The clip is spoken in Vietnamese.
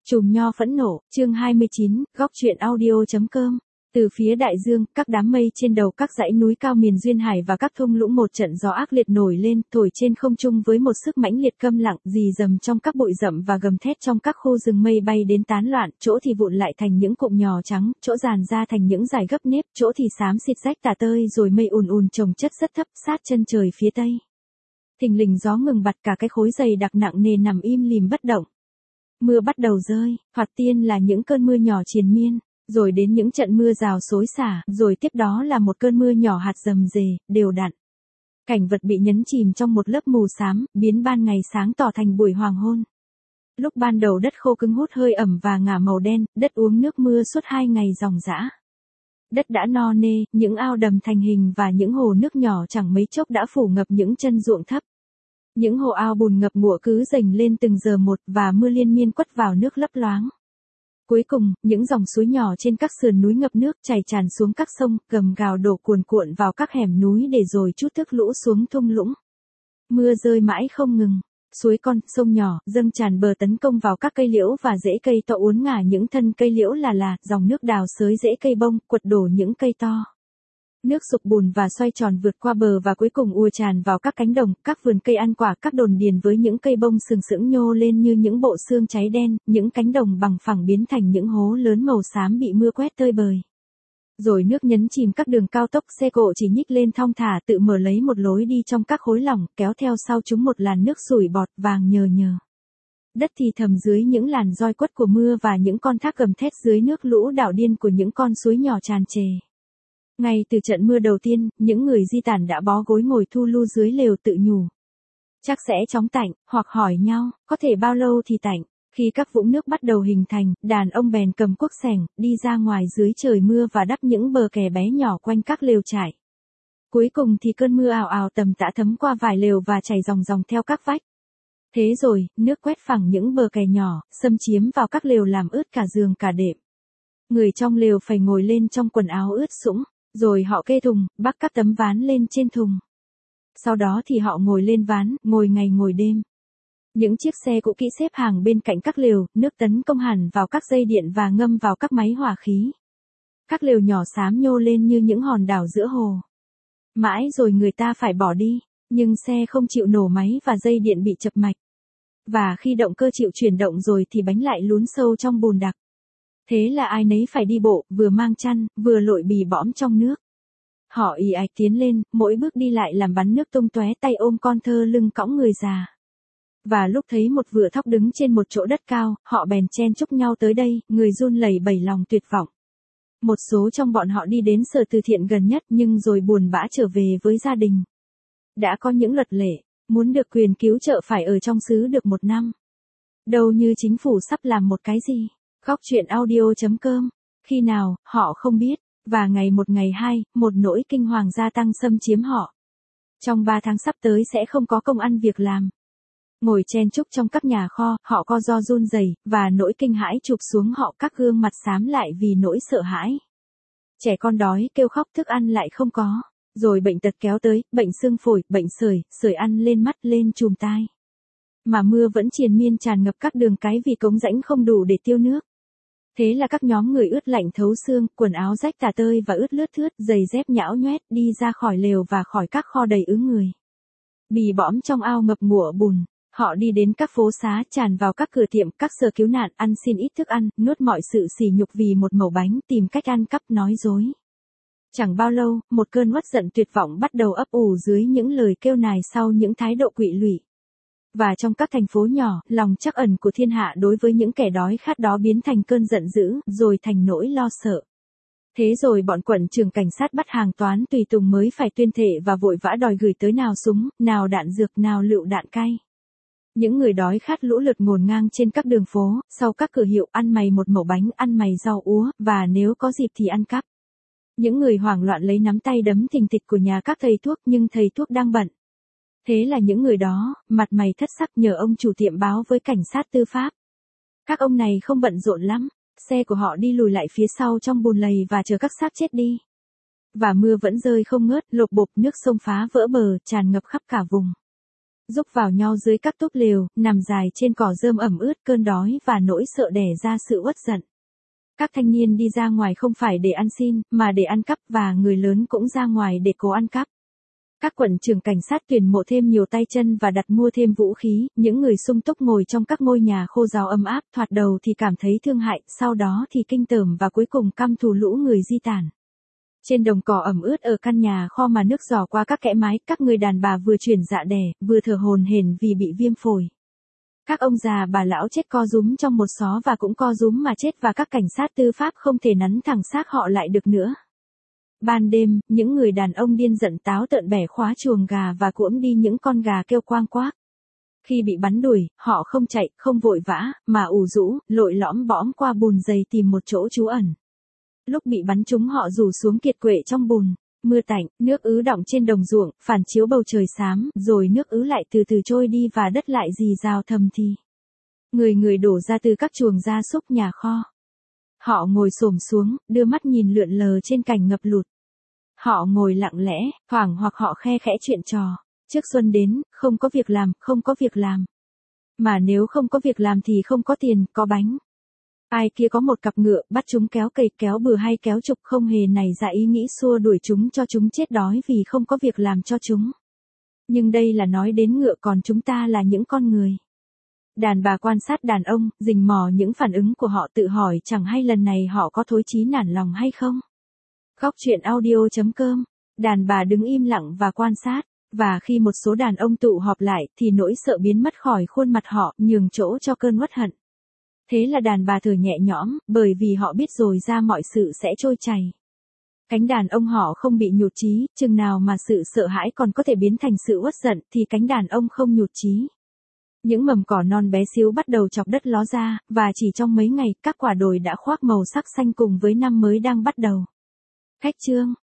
Chùm nho phẫn nộ, chương 29, góc truyện audio.com. Từ phía đại dương, các đám mây trên đầu các dãy núi cao miền duyên hải và các thung lũng một trận gió ác liệt nổi lên, thổi trên không trung với một sức mãnh liệt câm lặng, rì rầm trong các bụi rậm và gầm thét trong các khu rừng mây bay đến tán loạn, chỗ thì vụn lại thành những cụm nhỏ trắng, chỗ dàn ra thành những dải gấp nếp, chỗ thì xám xịt rách tả tơi rồi mây ùn ùn chồng chất rất thấp sát chân trời phía tây. Thình lình gió ngừng bặt, cả cái khối dày đặc nặng nề nằm im lìm bất động. Mưa bắt đầu rơi, thoạt tiên là những cơn mưa nhỏ triền miên, rồi đến những trận mưa rào xối xả, rồi tiếp đó là một cơn mưa nhỏ hạt rầm rề, đều đặn. Cảnh vật bị nhấn chìm trong một lớp mù xám, biến ban ngày sáng tỏ thành buổi hoàng hôn. Lúc ban đầu đất khô cứng hút hơi ẩm và ngả màu đen, đất uống nước mưa suốt 2 ngày ròng rã. Đất đã no nê, những ao đầm thành hình và những hồ nước nhỏ chẳng mấy chốc đã phủ ngập những chân ruộng thấp. Những hồ ao bùn ngập ngụa cứ dành lên từng giờ một và mưa liên miên quất vào nước lấp loáng. Cuối cùng, những dòng suối nhỏ trên các sườn núi ngập nước chảy tràn xuống các sông, gầm gào đổ cuồn cuộn vào các hẻm núi để rồi trút nước lũ xuống thung lũng. Mưa rơi mãi không ngừng, suối con, sông nhỏ, dâng tràn bờ tấn công vào các cây liễu và rễ cây to uốn ngả những thân cây liễu dòng nước đào xới rễ cây bông, quật đổ những cây to. Nước sục bùn và xoay tròn vượt qua bờ và cuối cùng ùa tràn vào các cánh đồng, các vườn cây ăn quả, các đồn điền với những cây bông sừng sững nhô lên như những bộ xương cháy đen, những cánh đồng bằng phẳng biến thành những hố lớn màu xám bị mưa quét tơi bời. Rồi nước nhấn chìm các đường cao tốc, xe cộ chỉ nhích lên thong thả tự mở lấy một lối đi trong các khối lỏng, kéo theo sau chúng một làn nước sủi bọt vàng nhờ nhờ. Đất thì thầm dưới những làn roi quất của mưa và những con thác gầm thét dưới nước lũ đảo điên của những con suối nhỏ tràn trề. Ngay từ trận mưa đầu tiên, những người di tản đã bó gối ngồi thu lu dưới lều tự nhủ. Chắc sẽ chóng tạnh, hoặc hỏi nhau, có thể bao lâu thì tạnh. Khi các vũng nước bắt đầu hình thành, đàn ông bèn cầm cuốc xẻng, đi ra ngoài dưới trời mưa và đắp những bờ kè bé nhỏ quanh các lều trại. Cuối cùng thì cơn mưa ào ào tầm tã thấm qua vài lều và chảy ròng ròng theo các vách. Thế rồi, nước quét phẳng những bờ kè nhỏ, xâm chiếm vào các lều làm ướt cả giường cả đệm. Người trong lều phải ngồi lên trong quần áo ướt sũng. Rồi họ kê thùng, bắc các tấm ván lên trên thùng. Sau đó thì họ ngồi lên ván, ngồi ngày ngồi đêm. Những chiếc xe cũ kỹ xếp hàng bên cạnh các lều, nước tấn công hẳn vào các dây điện và ngâm vào các máy hỏa khí. Các lều nhỏ xám nhô lên như những hòn đảo giữa hồ. Mãi rồi người ta phải bỏ đi, nhưng xe không chịu nổ máy và dây điện bị chập mạch. Và khi động cơ chịu chuyển động rồi thì bánh lại lún sâu trong bùn đặc. Thế là ai nấy phải đi bộ, vừa mang chăn, vừa lội bì bõm trong nước. Họ ì ạch tiến lên, mỗi bước đi lại làm bắn nước tung tóe, tay ôm con thơ lưng cõng người già. Và lúc thấy một vựa thóc đứng trên một chỗ đất cao, họ bèn chen chúc nhau tới đây, người run lẩy bẩy lòng tuyệt vọng. Một số trong bọn họ đi đến sở từ thiện gần nhất nhưng rồi buồn bã trở về với gia đình. Đã có những luật lệ, muốn được quyền cứu trợ phải ở trong xứ được 1 năm. Đâu như chính phủ sắp làm một cái gì. Góc truyện audio.com. Khi nào, họ không biết, và ngày 2, một nỗi kinh hoàng gia tăng xâm chiếm họ. Trong 3 tháng sắp tới sẽ không có công ăn việc làm. Ngồi chen chúc trong các nhà kho, họ co ro run rẩy, và nỗi kinh hãi chụp xuống họ, các gương mặt xám lại vì nỗi sợ hãi. Trẻ con đói kêu khóc, thức ăn lại không có. Rồi bệnh tật kéo tới, bệnh xương phổi, bệnh sởi ăn lên mắt, lên chùm tai. Mà mưa vẫn triền miên tràn ngập các đường cái vì cống rãnh không đủ để tiêu nước. Thế là các nhóm người ướt lạnh thấu xương, quần áo rách tả tơi và ướt lướt thướt, giày dép nhão nhoét, đi ra khỏi lều và khỏi các kho đầy ứ người. Bì bõm trong ao ngập ngụa bùn, họ đi đến các phố xá, tràn vào các cửa tiệm, các sở cứu nạn, ăn xin ít thức ăn, nuốt mọi sự sỉ nhục vì một mẩu bánh, tìm cách ăn cắp nói dối. Chẳng bao lâu, một cơn uất giận tuyệt vọng bắt đầu ấp ủ dưới những lời kêu nài sau những thái độ quỵ lụy. Và trong các thành phố nhỏ, lòng trắc ẩn của thiên hạ đối với những kẻ đói khát đó biến thành cơn giận dữ, rồi thành nỗi lo sợ. Thế rồi bọn quận trưởng cảnh sát bắt hàng toán tùy tùng mới phải tuyên thệ và vội vã đòi gửi tới nào súng, nào đạn dược, nào lựu đạn cay. Những người đói khát lũ lượt ngổn ngang trên các đường phố, sau các cửa hiệu, ăn mày một mẩu bánh, ăn mày rau úa, và nếu có dịp thì ăn cắp. Những người hoảng loạn lấy nắm tay đấm thình thịch của nhà các thầy thuốc nhưng thầy thuốc đang bận. Thế là những người đó, mặt mày thất sắc nhờ ông chủ tiệm báo với cảnh sát tư pháp. Các ông này không bận rộn lắm, xe của họ đi lùi lại phía sau trong bùn lầy và chờ các xác chết đi. Và mưa vẫn rơi không ngớt, lộp bộp, nước sông phá vỡ bờ, tràn ngập khắp cả vùng. Rúc vào nhau dưới các túp lều, nằm dài trên cỏ rơm ẩm ướt, cơn đói và nỗi sợ đẻ ra sự uất giận. Các thanh niên đi ra ngoài không phải để ăn xin, mà để ăn cắp, và người lớn cũng ra ngoài để cố ăn cắp. Các quận trưởng cảnh sát tuyển mộ thêm nhiều tay chân và đặt mua thêm vũ khí, những người sung túc ngồi trong các ngôi nhà khô ráo ấm áp, thoạt đầu thì cảm thấy thương hại, sau đó thì kinh tởm và cuối cùng căm thù lũ người di tản. Trên đồng cỏ ẩm ướt ở căn nhà kho mà nước rò qua các kẽ mái, các người đàn bà vừa chuyển dạ đẻ, vừa thở hổn hển vì bị viêm phổi. Các ông già bà lão chết co rúm trong một xó và cũng co rúm mà chết, và các cảnh sát tư pháp không thể nắn thẳng xác họ lại được nữa. Ban đêm, những người đàn ông điên giận táo tợn bẻ khóa chuồng gà và cuỗm đi những con gà kêu quang quác. Khi bị bắn đuổi, họ không chạy, không vội vã, mà ủ rũ, lội lõm bõm qua bùn dày tìm một chỗ trú ẩn. Lúc bị bắn trúng họ rủ xuống kiệt quệ trong bùn. Mưa tạnh, nước ứ đọng trên đồng ruộng, phản chiếu bầu trời xám, rồi nước ứ lại từ từ trôi đi và đất lại rì rào thầm thì. Người đổ ra từ các chuồng gia súc nhà kho. Họ ngồi xổm xuống, đưa mắt nhìn lượn lờ trên cảnh ngập lụt. Họ ngồi lặng lẽ, thoảng hoặc họ khe khẽ chuyện trò. Trước xuân đến, không có việc làm, không có việc làm. Mà nếu không có việc làm thì không có tiền, có bánh. Ai kia có một cặp ngựa, bắt chúng kéo cày, kéo bừa hay kéo trục, không hề nảy ra ý nghĩ xua đuổi chúng cho chúng chết đói vì không có việc làm cho chúng. Nhưng đây là nói đến ngựa, còn chúng ta là những con người. Đàn bà quan sát đàn ông, rình mò những phản ứng của họ, tự hỏi chẳng hay lần này họ có thối chí nản lòng hay không. Góc chuyện audio.com. Đàn bà đứng im lặng và quan sát. Và khi một số đàn ông tụ họp lại thì nỗi sợ biến mất khỏi khuôn mặt họ, nhường chỗ cho cơn uất hận. Thế là đàn bà thở nhẹ nhõm, bởi vì họ biết rồi ra mọi sự sẽ trôi chảy. Cánh đàn ông họ không bị nhụt chí, chừng nào mà sự sợ hãi còn có thể biến thành sự uất giận thì cánh đàn ông không nhụt chí. Những mầm cỏ non bé xíu bắt đầu chọc đất ló ra, và chỉ trong mấy ngày, các quả đồi đã khoác màu sắc xanh cùng với năm mới đang bắt đầu. Khách chương.